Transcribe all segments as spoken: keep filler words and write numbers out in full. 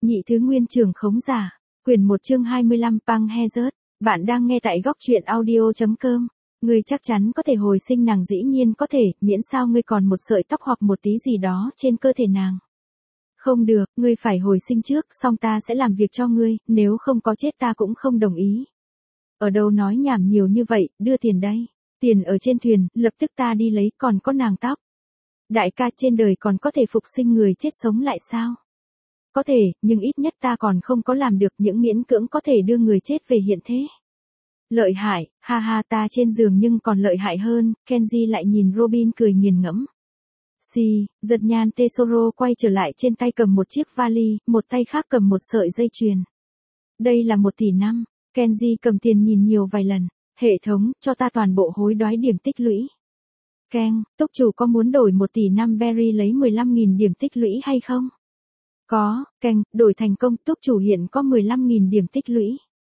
Nhị thứ nguyên trưởng khống giả, quyển một chương hai mươi lăm Băng Hazard, bạn đang nghe tại góc truyện audio.com. Ngươi chắc chắn có thể hồi sinh nàng, dĩ nhiên có thể, miễn sao ngươi còn một sợi tóc hoặc một tí gì đó trên cơ thể nàng. Không được, ngươi phải hồi sinh trước, xong ta sẽ làm việc cho ngươi, nếu không có chết ta cũng không đồng ý. Ở đâu nói nhảm nhiều như vậy, đưa tiền đây. Tiền ở trên thuyền, lập tức ta đi lấy, còn có nàng tóc. Đại ca, trên đời còn có thể phục sinh người chết sống lại sao? Có thể, nhưng ít nhất ta còn không có làm được những miễn cưỡng có thể đưa người chết về hiện thế. Lợi hại, ha ha, ta trên giường nhưng còn lợi hại hơn. Kenji lại nhìn Robin cười nghiền ngẫm. Xì, giật nhan Tesoro quay trở lại, trên tay cầm một chiếc vali, một tay khác cầm một sợi dây chuyền. Đây là một tỷ năm. Kenji cầm tiền nhìn nhiều vài lần. Hệ thống, cho ta toàn bộ hối đoái điểm tích lũy. Ken, túc chủ có muốn đổi một tỷ năm berry lấy mười lăm nghìn điểm tích lũy hay không? Có, Ken, đổi thành công, túc chủ hiện có mười lăm nghìn điểm tích lũy.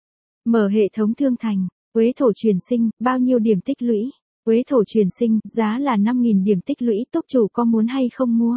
Mở hệ thống thương thành, uế thổ truyền sinh, bao nhiêu điểm tích lũy? Uế thổ truyền sinh, giá là năm nghìn điểm tích lũy, túc chủ có muốn hay không mua?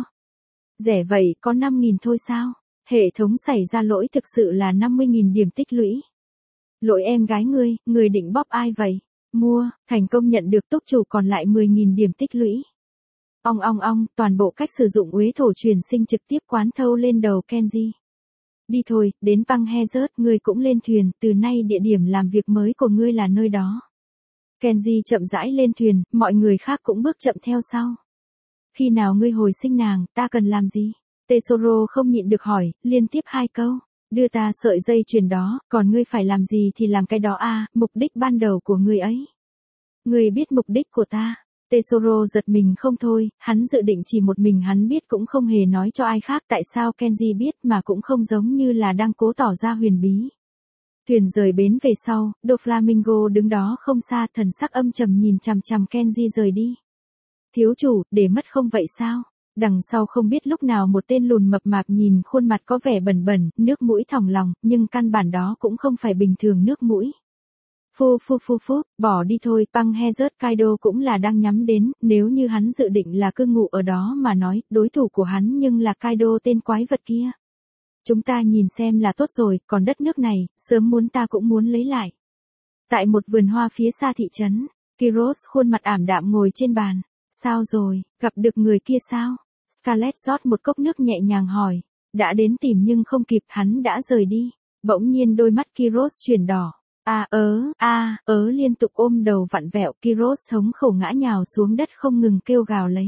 Rẻ vậy, có năm nghìn thôi sao? Hệ thống xảy ra lỗi, thực sự là năm mươi nghìn điểm tích lũy. Lỗi em gái ngươi, người định bóp ai vậy? Mua, thành công nhận được, túc chủ còn lại mười nghìn điểm tích lũy. Ong ong ong, toàn bộ cách sử dụng uế thổ truyền sinh trực tiếp quán thâu lên đầu Kenji. Đi thôi, đến Băng Hazard, ngươi cũng lên thuyền, từ nay địa điểm làm việc mới của ngươi là nơi đó. Kenji chậm rãi lên thuyền, mọi người khác cũng bước chậm theo sau. Khi nào ngươi hồi sinh nàng, ta cần làm gì? Tesoro không nhịn được hỏi, liên tiếp hai câu. Đưa ta sợi dây chuyền đó, còn ngươi phải làm gì thì làm cái đó à, mục đích ban đầu của ngươi ấy. Ngươi biết mục đích của ta. Tesoro giật mình không thôi, hắn dự định chỉ một mình hắn biết, cũng không hề nói cho ai khác. Tại sao Kenji biết mà cũng không giống như là đang cố tỏ ra huyền bí. Thuyền rời bến về sau, Doflamingo đứng đó không xa, thần sắc âm trầm nhìn chằm chằm Kenji rời đi. Thiếu chủ, để mất không vậy sao? Đằng sau không biết lúc nào một tên lùn mập mạp nhìn khuôn mặt có vẻ bẩn bẩn, nước mũi thòng lòng, nhưng căn bản đó cũng không phải bình thường nước mũi. Phu phu phu phu, bỏ đi thôi, Băng Hazard Kaido cũng là đang nhắm đến, nếu như hắn dự định là cư ngụ ở đó mà nói, đối thủ của hắn nhưng là Kaido tên quái vật kia. Chúng ta nhìn xem là tốt rồi, còn đất nước này, sớm muốn ta cũng muốn lấy lại. Tại một vườn hoa phía xa thị trấn, Kiros khuôn mặt ảm đạm ngồi trên bàn. Sao rồi, gặp được người kia sao? Scarlett rót một cốc nước nhẹ nhàng hỏi. Đã đến tìm nhưng không kịp, hắn đã rời đi. Bỗng nhiên đôi mắt Kiros chuyển đỏ. A ớ, a ớ liên tục ôm đầu vặn vẹo, Kiros thống khổ ngã nhào xuống đất không ngừng kêu gào lấy.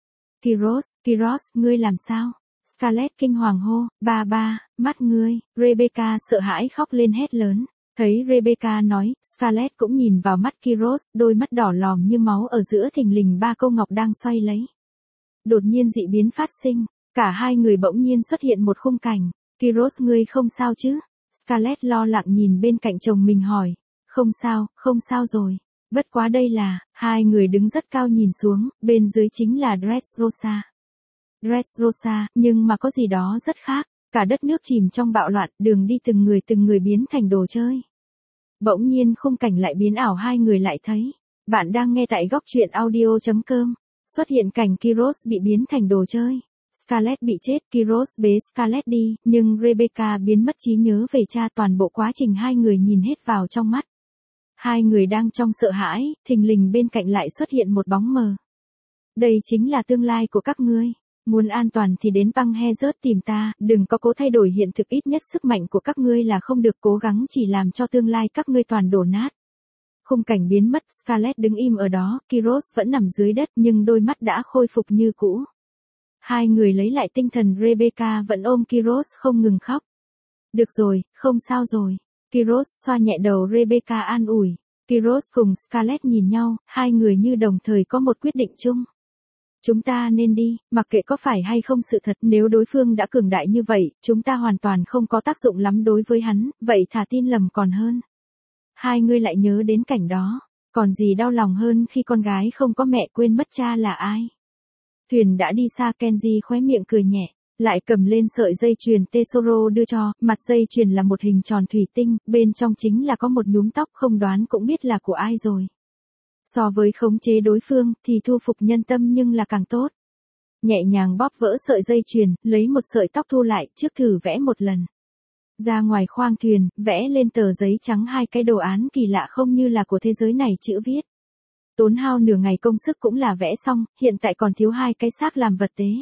Kiros, Kiros, ngươi làm sao? Scarlett kinh hoàng hô, ba ba, mắt ngươi. Rebecca sợ hãi khóc lên hét lớn. Thấy Rebecca nói, Scarlett cũng nhìn vào mắt Kiros, đôi mắt đỏ lòm như máu, ở giữa thình lình ba câu ngọc đang xoay lấy. Đột nhiên dị biến phát sinh, cả hai người bỗng nhiên xuất hiện một khung cảnh. Kiros, ngươi không sao chứ? Scarlett lo lắng nhìn bên cạnh chồng mình hỏi. Không sao, không sao rồi. Bất quá đây là, hai người đứng rất cao nhìn xuống, bên dưới chính là Dressrosa. Dressrosa, nhưng mà có gì đó rất khác. Cả đất nước chìm trong bạo loạn, đường đi từng người từng người biến thành đồ chơi. Bỗng nhiên khung cảnh lại biến ảo, hai người lại thấy. Bạn đang nghe tại góc truyện audio.com. Xuất hiện cảnh Kiros bị biến thành đồ chơi. Scarlett bị chết, Kiros bế Scarlett đi, nhưng Rebecca biến mất trí nhớ về cha, toàn bộ quá trình hai người nhìn hết vào trong mắt. Hai người đang trong sợ hãi, thình lình bên cạnh lại xuất hiện một bóng mờ. Đây chính là tương lai của các ngươi. Muốn an toàn thì đến Băng Hazard tìm ta, đừng có cố thay đổi hiện thực, ít nhất sức mạnh của các ngươi là không được cố gắng chỉ làm cho tương lai các ngươi toàn đổ nát. Khung cảnh biến mất, Scarlett đứng im ở đó, Kiros vẫn nằm dưới đất nhưng đôi mắt đã khôi phục như cũ. Hai người lấy lại tinh thần, Rebecca vẫn ôm Kiros không ngừng khóc. Được rồi, không sao rồi. Kiros xoa nhẹ đầu Rebecca an ủi. Kiros cùng Scarlett nhìn nhau, hai người như đồng thời có một quyết định chung. Chúng ta nên đi, mặc kệ có phải hay không sự thật, nếu đối phương đã cường đại như vậy, chúng ta hoàn toàn không có tác dụng lắm đối với hắn, vậy thà tin lầm còn hơn. Hai người lại nhớ đến cảnh đó, còn gì đau lòng hơn khi con gái không có mẹ, quên mất cha là ai. Thuyền đã đi xa, Kenji khóe miệng cười nhẹ, lại cầm lên sợi dây chuyền Tesoro đưa cho, mặt dây chuyền là một hình tròn thủy tinh, bên trong chính là có một nhúm tóc, không đoán cũng biết là của ai rồi. So với khống chế đối phương thì thu phục nhân tâm nhưng là càng tốt. nhẹ nhàng bóp vỡ sợi dây chuyền, lấy một sợi tóc thu lại, trước thử vẽ một lần. Ra ngoài khoang thuyền, vẽ lên tờ giấy trắng hai cái đồ án kỳ lạ không như là của thế giới này chữ viết. Tốn hao nửa ngày công sức cũng là vẽ xong, hiện tại còn thiếu hai cái xác làm vật tế.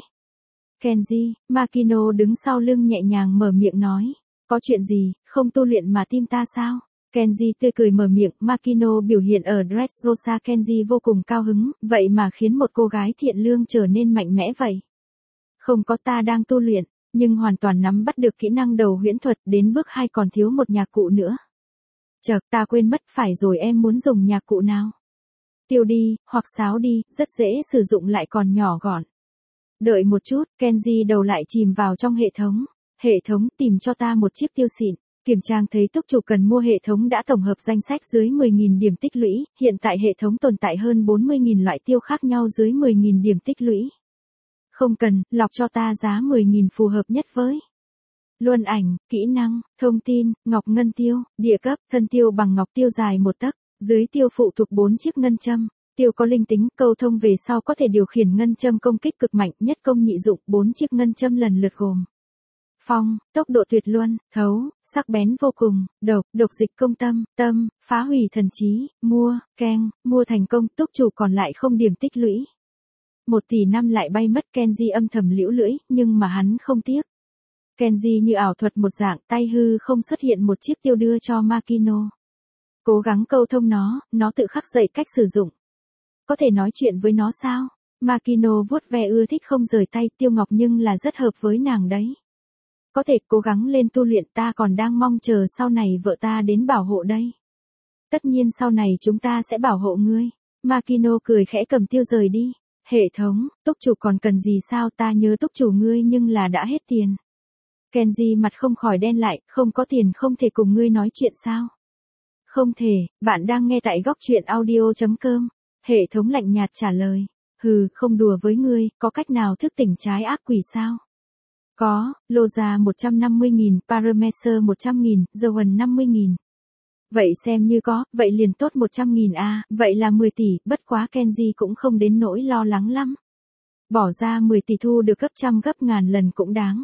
Kenji, Makino đứng sau lưng nhẹ nhàng mở miệng nói. Có chuyện gì, không tu luyện mà tim ta sao? Kenji tươi cười mở miệng, Makino biểu hiện ở Dressrosa Kenji vô cùng cao hứng, vậy mà khiến một cô gái thiện lương trở nên mạnh mẽ vậy. Không có, ta đang tu luyện, nhưng hoàn toàn nắm bắt được kỹ năng đầu huyễn thuật, đến bước hai còn thiếu một nhạc cụ nữa. Chợt ta quên mất, phải rồi, em muốn dùng nhạc cụ nào? Tiêu đi, hoặc sáo đi, rất dễ sử dụng lại còn nhỏ gọn. Đợi một chút, Kenji đầu lại chìm vào trong hệ thống. Hệ thống, tìm cho ta một chiếc tiêu xịn. Kiểm tra thấy túc chủ cần mua, hệ thống đã tổng hợp danh sách dưới mười nghìn điểm tích lũy, hiện tại hệ thống tồn tại hơn bốn mươi nghìn loại tiêu khác nhau dưới mười nghìn điểm tích lũy. Không cần, lọc cho ta giá mười nghìn phù hợp nhất với. Luân ảnh, kỹ năng, thông tin, ngọc ngân tiêu, địa cấp, thân tiêu bằng ngọc tiêu dài một tấc, dưới tiêu phụ thuộc bốn chiếc ngân châm. Tiêu có linh tính, câu thông về sau có thể điều khiển ngân châm công kích cực mạnh, nhất công nhị dụng, bốn chiếc ngân châm lần lượt gồm. Phong, tốc độ tuyệt luân, thấu, sắc bén vô cùng, độc, độc dịch công tâm, tâm, phá hủy thần trí, mua, keng, mua thành công, túc chủ còn lại không điểm tích lũy. Một tỷ năm lại bay mất, Kenji âm thầm liễu lưỡi, nhưng mà hắn không tiếc. Kenji như ảo thuật một dạng, tay hư không xuất hiện một chiếc tiêu đưa cho Makino. Cố gắng câu thông nó, nó tự khắc dạy cách sử dụng. Có thể nói chuyện với nó sao? Makino vuốt ve ưa thích không rời tay, tiêu ngọc nhưng là rất hợp với nàng đấy. Có thể cố gắng lên tu luyện, ta còn đang mong chờ sau này vợ ta đến bảo hộ đây. Tất nhiên sau này chúng ta sẽ bảo hộ ngươi. Makino cười khẽ cầm tiêu rời đi. Hệ thống, túc chủ còn cần gì sao, ta nhớ túc chủ ngươi nhưng là đã hết tiền. Kenji mặt không khỏi đen lại, không có tiền không thể cùng ngươi nói chuyện sao? Không thể, bạn đang nghe tại góc truyện audio chấm com. Hệ thống lạnh nhạt trả lời. Hừ, không đùa với ngươi, có cách nào thức tỉnh trái ác quỷ sao? Có, Loza một trăm năm mươi nghìn, Paramecer một trăm nghìn, Zoan năm mươi nghìn. Vậy xem như có, vậy liền tốt một trăm nghìn a, à, vậy là mười tỷ, bất quá Kenji cũng không đến nỗi lo lắng lắm. Bỏ ra mười tỷ thu được gấp trăm gấp ngàn lần cũng đáng.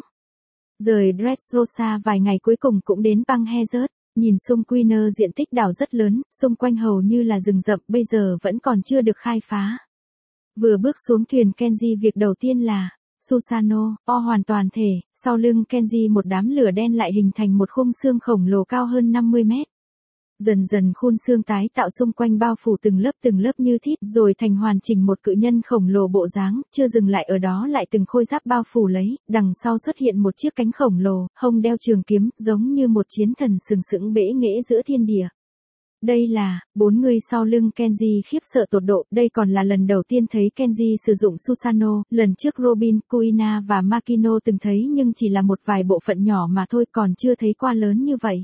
Rời Dressrosa vài ngày cuối cùng cũng đến Băng Hazard, nhìn xung quanh diện tích đảo rất lớn, xung quanh hầu như là rừng rậm, bây giờ vẫn còn chưa được khai phá. Vừa bước xuống thuyền Kenji việc đầu tiên là Susano, o hoàn toàn thể, sau lưng Kenji một đám lửa đen lại hình thành một khung xương khổng lồ cao hơn năm mươi mét. Dần dần khuôn xương tái tạo xung quanh bao phủ từng lớp từng lớp như thít rồi thành hoàn chỉnh một cự nhân khổng lồ bộ dáng, chưa dừng lại ở đó lại từng khôi giáp bao phủ lấy, đằng sau xuất hiện một chiếc cánh khổng lồ, hông đeo trường kiếm, giống như một chiến thần sừng sững bẽ nghễ giữa thiên địa. Đây là, bốn người sau lưng Kenji khiếp sợ tột độ, đây còn là lần đầu tiên thấy Kenji sử dụng Susano, lần trước Robin, Kuina và Makino từng thấy nhưng chỉ là một vài bộ phận nhỏ mà thôi, còn chưa thấy qua lớn như vậy.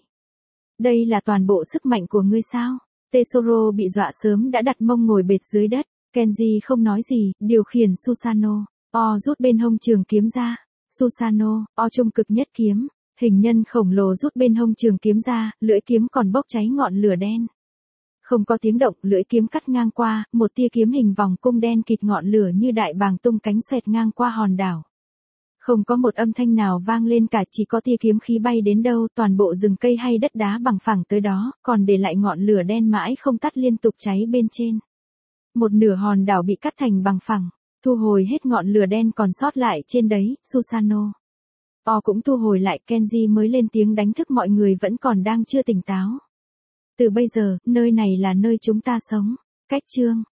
Đây là toàn bộ sức mạnh của ngươi sao? Tesoro bị dọa sớm đã đặt mông ngồi bệt dưới đất, Kenji không nói gì, điều khiển Susano, o rút bên hông trường kiếm ra, Susano, o trung cực nhất kiếm. Hình nhân khổng lồ rút bên hông trường kiếm ra, lưỡi kiếm còn bốc cháy ngọn lửa đen. Không có tiếng động, lưỡi kiếm cắt ngang qua, một tia kiếm hình vòng cung đen kịt, ngọn lửa như đại bàng tung cánh xoẹt ngang qua hòn đảo. Không có một âm thanh nào vang lên cả, chỉ có tia kiếm khí bay đến đâu, toàn bộ rừng cây hay đất đá bằng phẳng tới đó, còn để lại ngọn lửa đen mãi không tắt liên tục cháy bên trên. Một nửa hòn đảo bị cắt thành bằng phẳng, thu hồi hết ngọn lửa đen còn sót lại trên đấy, Susano. O cũng thu hồi lại, Kenji mới lên tiếng đánh thức mọi người vẫn còn đang chưa tỉnh táo. Từ bây giờ, nơi này là nơi chúng ta sống. Cách chương.